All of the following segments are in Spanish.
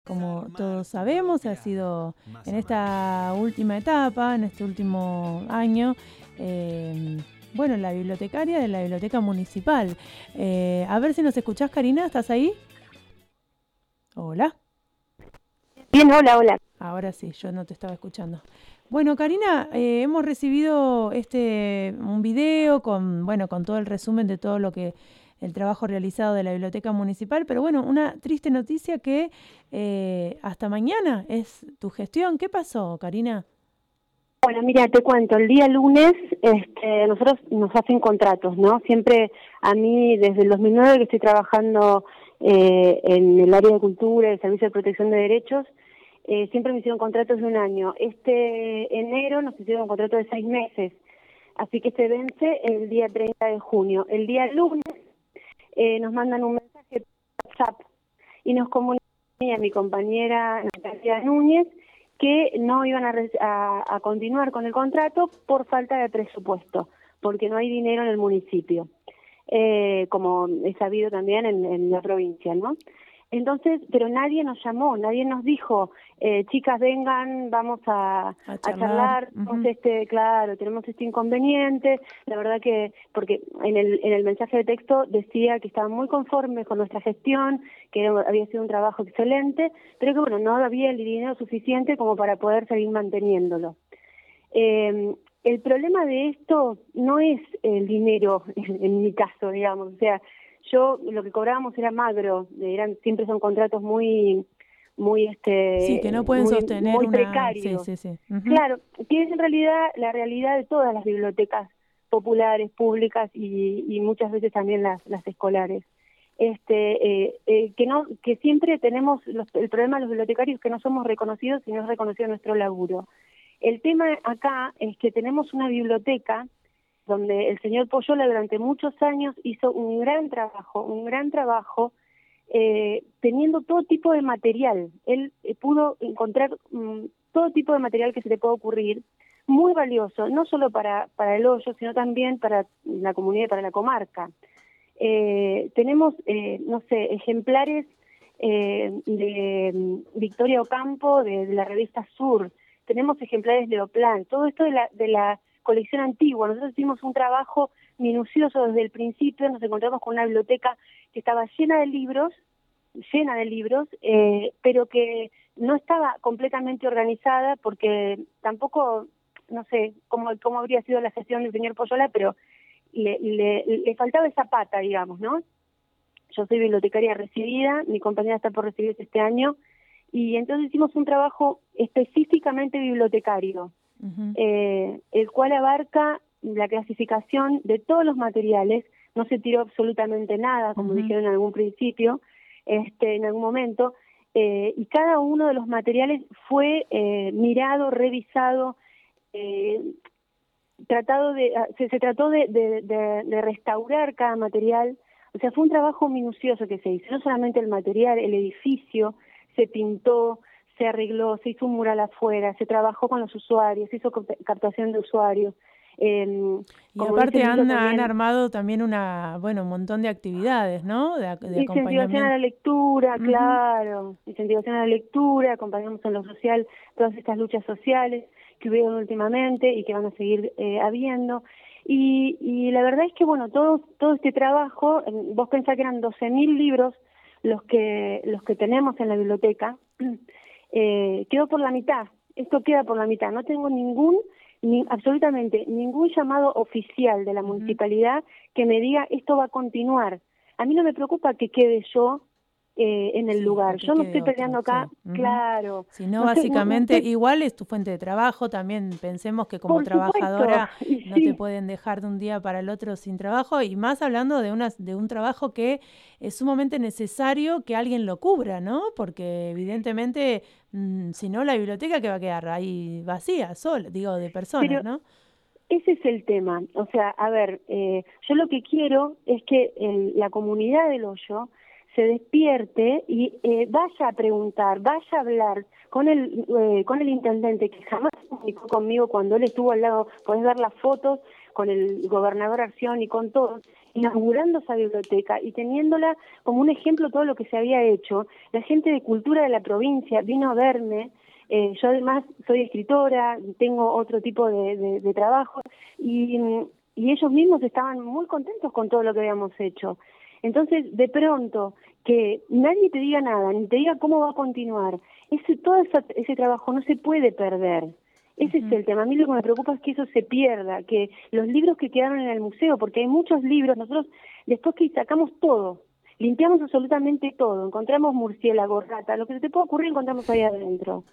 Como todos sabemos, ha sido en esta última etapa, en este último año, la bibliotecaria de la Biblioteca Municipal. A ver si nos escuchás, Karina, ¿estás ahí? Hola. Bien, hola. Ahora sí, yo no te estaba escuchando. Bueno, Karina, hemos recibido un video con todo el resumen de todo lo que el trabajo realizado de la Biblioteca Municipal, pero bueno, una triste noticia que hasta mañana es tu gestión. ¿Qué pasó, Karina? Bueno, mira, te cuento, el día lunes nosotros nos hacen contratos, ¿no? Siempre a mí, desde el 2009 que estoy trabajando en el área de cultura y el Servicio de Protección de Derechos, siempre me hicieron contratos de un año. Este enero nos hicieron un contrato de 6 meses, así que se vence el día 30 de junio. El día lunes nos mandan un mensaje por WhatsApp y nos comunican a mi compañera Natalia Núñez que no iban a continuar con el contrato por falta de presupuesto, porque no hay dinero en el municipio, como es sabido también en la provincia, ¿no? Entonces, pero nadie nos llamó, nadie nos dijo, chicas, vengan, vamos a charlar, claro, tenemos este inconveniente. La verdad que, porque en el mensaje de texto decía que estaban muy conformes con nuestra gestión, que había sido un trabajo excelente, pero que bueno, no había el dinero suficiente como para poder seguir manteniéndolo. El problema de esto no es el dinero, en mi caso, digamos, o sea, yo lo que cobrábamos era magro, siempre son contratos muy que no pueden sostener muy precarios. Sí. Claro, que es en realidad la realidad de todas las bibliotecas populares, públicas y muchas veces también las escolares. Que siempre tenemos el problema de los bibliotecarios, que no somos reconocidos y no es reconocido nuestro laburo. El tema acá es que tenemos una biblioteca donde el señor Poyola durante muchos años hizo un gran trabajo teniendo todo tipo de material. Él pudo encontrar todo tipo de material que se le pueda ocurrir, muy valioso, no solo para el Hoyo, sino también para la comunidad y para la comarca. Tenemos, ejemplares de Victoria Ocampo, de la revista Sur, tenemos ejemplares de Oplan, todo esto de la colección antigua. Nosotros hicimos un trabajo minucioso desde el principio, nos encontramos con una biblioteca que estaba llena de libros, pero que no estaba completamente organizada porque tampoco, no sé cómo habría sido la gestión del señor Poyola, pero le faltaba esa pata, digamos, ¿no? Yo soy bibliotecaria recibida, mi compañera está por recibirse este año, y entonces hicimos un trabajo específicamente bibliotecario, el cual abarca la clasificación de todos los materiales. No se tiró absolutamente nada, como dijeron en algún principio, en algún momento, y cada uno de los materiales fue mirado, revisado, se trató de restaurar cada material. O sea, fue un trabajo minucioso que se hizo, no solamente el material, el edificio se pintó, se arregló, se hizo un mural afuera, se trabajó con los usuarios, se hizo captación de usuarios. Y aparte han armado también un montón de actividades, ¿no? De incentivación a la lectura, claro, incentivación a la lectura, acompañamos en lo social todas estas luchas sociales que hubieron últimamente y que van a seguir habiendo. Y la verdad es que, bueno, todo este trabajo, vos pensás que eran 12.000 libros los que tenemos en la biblioteca, quedó por la mitad. Esto queda por la mitad. No tengo absolutamente ningún llamado oficial de la municipalidad que me diga esto va a continuar. A mí no me preocupa que quede yo en el lugar. Yo no estoy peleando acá, claro. Sino básicamente, igual es tu fuente de trabajo, también pensemos que como trabajadora no te pueden dejar de un día para el otro sin trabajo, y más hablando de un trabajo que es sumamente necesario que alguien lo cubra, ¿no? Porque evidentemente, si no, la biblioteca que va a quedar ahí vacía, sola, digo, de personas, pero ¿no? ese es el tema. O sea, a ver, yo lo que quiero es que la comunidad del Hoyo se despierte y vaya a preguntar, vaya a hablar con el intendente, que jamás se comunicó conmigo cuando él estuvo al lado. Podés ver las fotos con el gobernador Arción y con todos, inaugurando esa biblioteca y teniéndola como un ejemplo de todo lo que se había hecho. La gente de cultura de la provincia vino a verme. Yo además soy escritora, tengo otro tipo de trabajo y ellos mismos estaban muy contentos con todo lo que habíamos hecho. Entonces, de pronto, que nadie te diga nada, ni te diga cómo va a continuar, todo ese trabajo no se puede perder. Ese es el tema. A mí lo que me preocupa es que eso se pierda, que los libros que quedaron en el museo, porque hay muchos libros, nosotros después que sacamos todo, limpiamos absolutamente todo, encontramos murciélago, rata, lo que se te pueda ocurrir encontramos ahí adentro.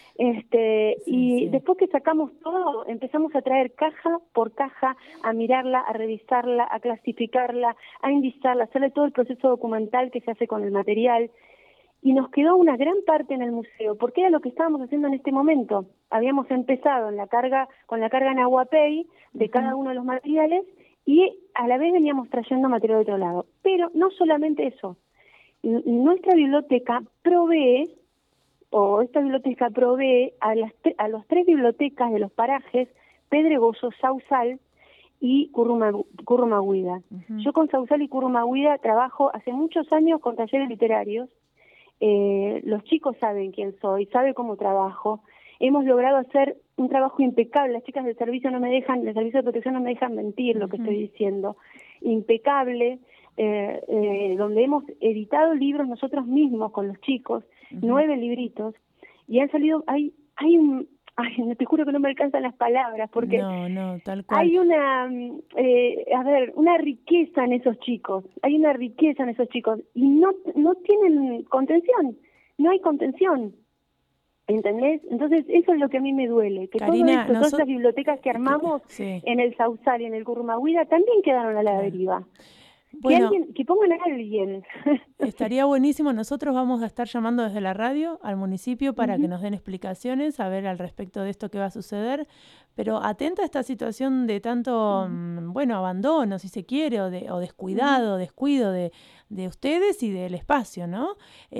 Y después que sacamos todo, empezamos a traer caja por caja, a mirarla, a revisarla, a clasificarla, a indizarla, a hacerle todo el proceso documental que se hace con el material. Y nos quedó una gran parte en el museo, porque era lo que estábamos haciendo en este momento. Habíamos empezado con la carga en Aguapay de cada uno de los materiales y a la vez veníamos trayendo material de otro lado. Pero no solamente eso. Nuestra biblioteca provee a los 3 bibliotecas de los parajes Pedregoso, Sausal y Currumahuida. Yo con Sausal y Currumahuida trabajo hace muchos años con talleres literarios. Los chicos saben quién soy, saben cómo trabajo. Hemos logrado hacer un trabajo impecable. Las chicas del servicio de protección no me dejan mentir lo que estoy diciendo. Impecable, donde hemos editado libros nosotros mismos con los chicos, 9 libritos, y han salido, no te juro que no me alcanzan las palabras, porque no, tal cual. hay una riqueza en esos chicos, y no tienen contención, no hay contención. ¿Entendés? Entonces eso es lo que a mí me duele, que Karina, todas esas bibliotecas que armamos en el Sausal y en el Currumahuida también quedaron a la deriva. Bueno, que pongan a alguien. Estaría buenísimo. Nosotros vamos a estar llamando desde la radio al municipio para que nos den explicaciones, a ver al respecto de esto que va a suceder. Pero atenta a esta situación de tanto, abandono, si se quiere, o descuido de ustedes y del espacio, ¿no?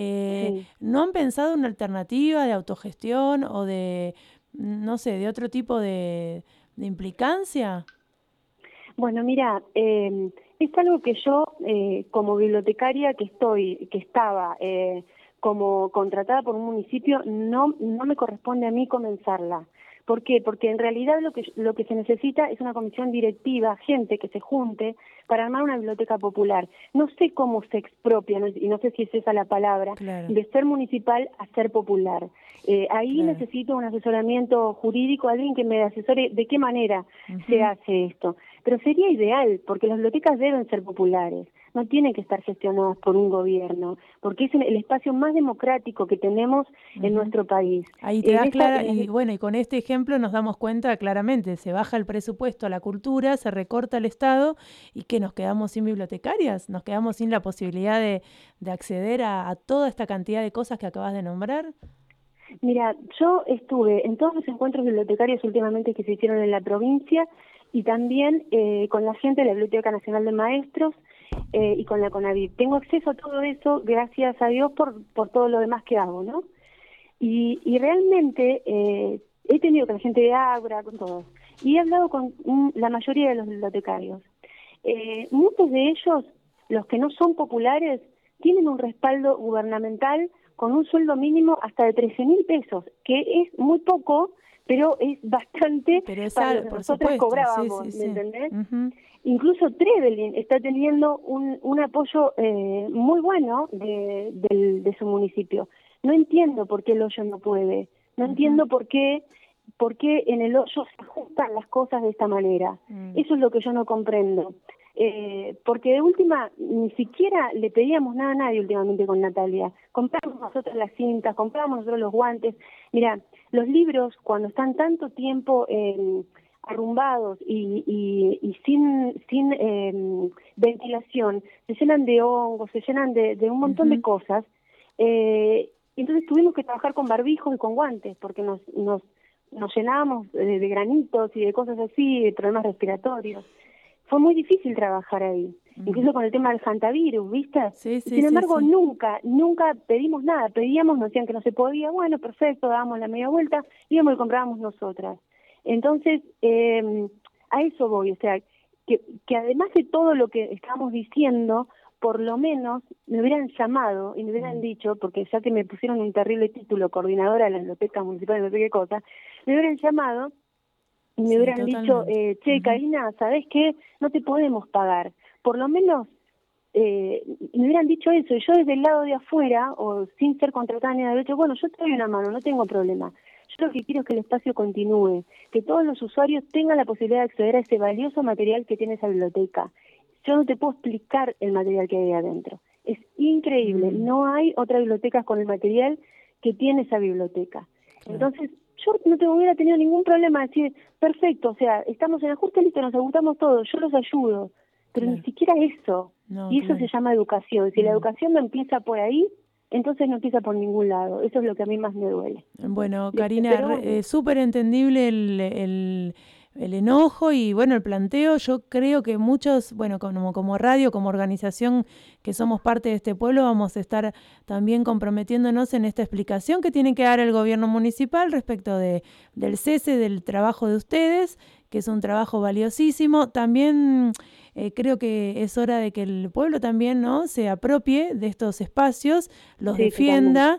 ¿No han pensado una alternativa de autogestión o de, no sé, de otro tipo de implicancia? Bueno, mira, es algo que yo, como bibliotecaria que estaba como contratada por un municipio, no me corresponde a mí comenzarla. ¿Por qué? Porque en realidad lo que se necesita es una comisión directiva, gente que se junte para armar una biblioteca popular. No sé cómo se expropia, y no sé si es esa la palabra, de ser municipal a ser popular. Ahí necesito un asesoramiento jurídico, alguien que me asesore de qué manera se hace esto. Pero sería ideal, porque las bibliotecas deben ser populares, no tienen que estar gestionadas por un gobierno, porque es el espacio más democrático que tenemos en nuestro país. Ahí te das clara, y con este ejemplo nos damos cuenta claramente, se baja el presupuesto a la cultura, se recorta el Estado, y que nos quedamos sin bibliotecarias, nos quedamos sin la posibilidad de acceder a toda esta cantidad de cosas que acabas de nombrar. Mira, yo estuve en todos los encuentros bibliotecarios últimamente que se hicieron en la provincia y también con la gente de la Biblioteca Nacional de Maestros y con la CONAVIP. Tengo acceso a todo eso, gracias a Dios, por todo lo demás que hago, ¿no? Y realmente he tenido con la gente de Ágora, con todos, y he hablado con la mayoría de los bibliotecarios. Muchos de ellos, los que no son populares, tienen un respaldo gubernamental con un sueldo mínimo hasta de 13.000 pesos, que es muy poco, pero es bastante para lo que nosotros cobrábamos, ¿me entendés? Incluso Trevelin está teniendo un apoyo muy bueno de su municipio. No entiendo por qué el Hoyo no puede, no entiendo por qué en el Hoyo se ajustan las cosas de esta manera. Eso es lo que yo no comprendo. Porque de última, ni siquiera le pedíamos nada a nadie últimamente con Natalia. Compramos nosotros las cintas, compramos nosotros los guantes. Mira, los libros cuando están tanto tiempo arrumbados y sin ventilación, se llenan de hongos, se llenan de un montón de cosas. Entonces tuvimos que trabajar con barbijos y con guantes, porque nos llenábamos de granitos y de cosas así, de problemas respiratorios. Fue muy difícil trabajar ahí, incluso con el tema del hantavirus, ¿viste? Sin embargo, nunca pedimos nada, pedíamos, nos decían que no se podía, bueno, perfecto, dábamos la media vuelta, íbamos y comprábamos nosotras. Entonces, a eso voy, o sea, que además de todo lo que estamos diciendo, por lo menos me hubieran llamado y me hubieran dicho, porque ya que me pusieron un terrible título, coordinadora de la Biblioteca Municipal, no sé qué cosa, me hubieran llamado y me hubieran dicho, che, Karina, ¿sabés qué? No te podemos pagar. Por lo menos me hubieran dicho eso, y yo desde el lado de afuera, o sin ser contratada ni nada, he dicho, bueno, yo te doy una mano, no tengo problema. Yo lo que quiero es que el espacio continúe, que todos los usuarios tengan la posibilidad de acceder a ese valioso material que tiene esa biblioteca. Yo no te puedo explicar el material que hay adentro. Es increíble. No hay otra biblioteca con el material que tiene esa biblioteca. Entonces, yo no hubiera tenido ningún problema de decir, perfecto, o sea, estamos en ajuste, listo, nos agotamos todos, yo los ayudo. Pero ni siquiera eso. Y eso se llama educación. Si la educación no empieza por ahí, entonces no empieza por ningún lado. Eso es lo que a mí más me duele. Bueno, Karina, súper entendible el enojo y, bueno, el planteo. Yo creo que muchos, bueno, como radio, como organización que somos parte de este pueblo, vamos a estar también comprometiéndonos en esta explicación que tiene que dar el gobierno municipal respecto del cese del trabajo de ustedes, que es un trabajo valiosísimo. También creo que es hora de que el pueblo también, ¿no?, se apropie de estos espacios, los defienda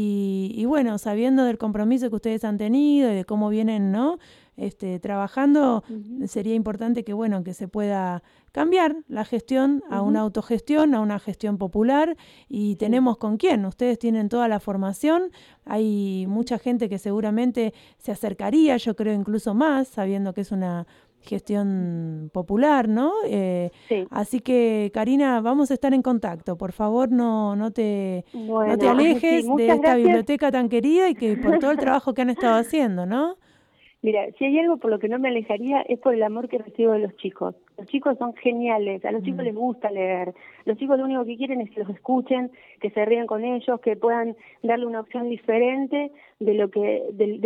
y bueno, sabiendo del compromiso que ustedes han tenido y de cómo vienen, ¿no?, trabajando, sería importante que, bueno, que se pueda cambiar la gestión a una autogestión, a una gestión popular, y tenemos con quién. Ustedes tienen toda la formación, hay mucha gente que seguramente se acercaría, yo creo incluso más, sabiendo que es una gestión popular, ¿no? Así que, Karina, vamos a estar en contacto. Por favor, no te alejes de esta biblioteca tan querida y que por todo el trabajo que han estado haciendo, ¿no? Mira, si hay algo por lo que no me alejaría es por el amor que recibo de los chicos. Los chicos son geniales, a los chicos les gusta leer. Los chicos lo único que quieren es que los escuchen, que se rían con ellos, que puedan darle una opción diferente de lo que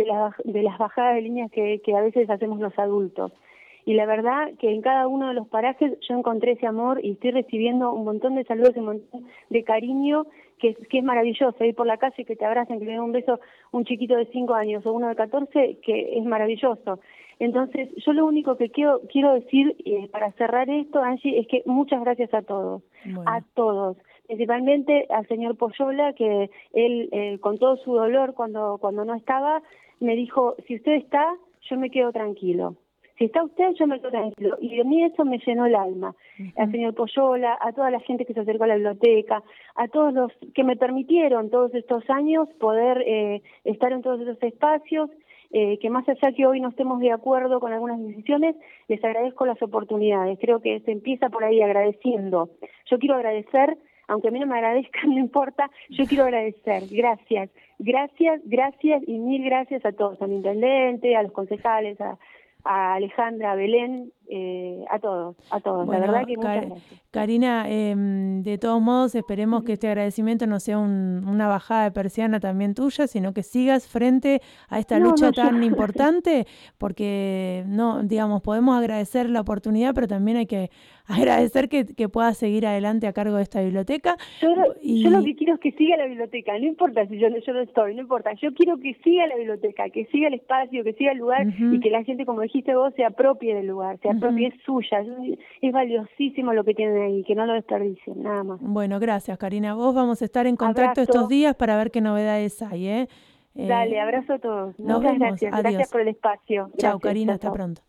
de las bajadas de líneas que a veces hacemos los adultos. Y la verdad que en cada uno de los parajes yo encontré ese amor y estoy recibiendo un montón de saludos, un montón de cariño, que es maravilloso. Ir por la calle, que te abracen, que le den un beso un chiquito de 5 años o uno de 14, que es maravilloso. Entonces, yo lo único que quiero decir para cerrar esto, Angie, es que muchas gracias a todos, a todos. Principalmente al señor Poyola, que él con todo su dolor cuando no estaba, me dijo, si usted está, yo me quedo tranquilo. Si está usted, yo me quedo tranquilo. Y de mí eso me llenó el alma. Al señor Poyola, a toda la gente que se acercó a la biblioteca, a todos los que me permitieron todos estos años poder estar en todos esos espacios, que más allá que hoy no estemos de acuerdo con algunas decisiones, les agradezco las oportunidades. Creo que se empieza por ahí agradeciendo. Yo quiero agradecer, aunque a mí no me agradezcan, no importa, yo quiero agradecer. Gracias, gracias, gracias y mil gracias a todos, al intendente, a los concejales, a Alejandra, a Belén, a todos. Bueno, la verdad que muchas gracias. Karina, de todos modos esperemos que este agradecimiento no sea una bajada de persiana también tuya, sino que sigas frente a esta lucha tan importante, porque podemos agradecer la oportunidad, pero también hay que agradecer que puedas seguir adelante a cargo de esta biblioteca. Yo lo que quiero es que siga la biblioteca, no importa si yo no estoy, no importa, yo quiero que siga la biblioteca, que siga el espacio, que siga el lugar y que la gente, como dijiste vos, se apropie del lugar, se apropie, es suya, es valiosísimo lo que tienen ahí, que no lo desperdicien, nada más. Bueno, gracias, Karina. Vos vamos a estar en contacto estos días para ver qué novedades hay, Dale, abrazo a todos. Muchas gracias. Adiós. Gracias por el espacio. Chao, Karina, hasta pronto.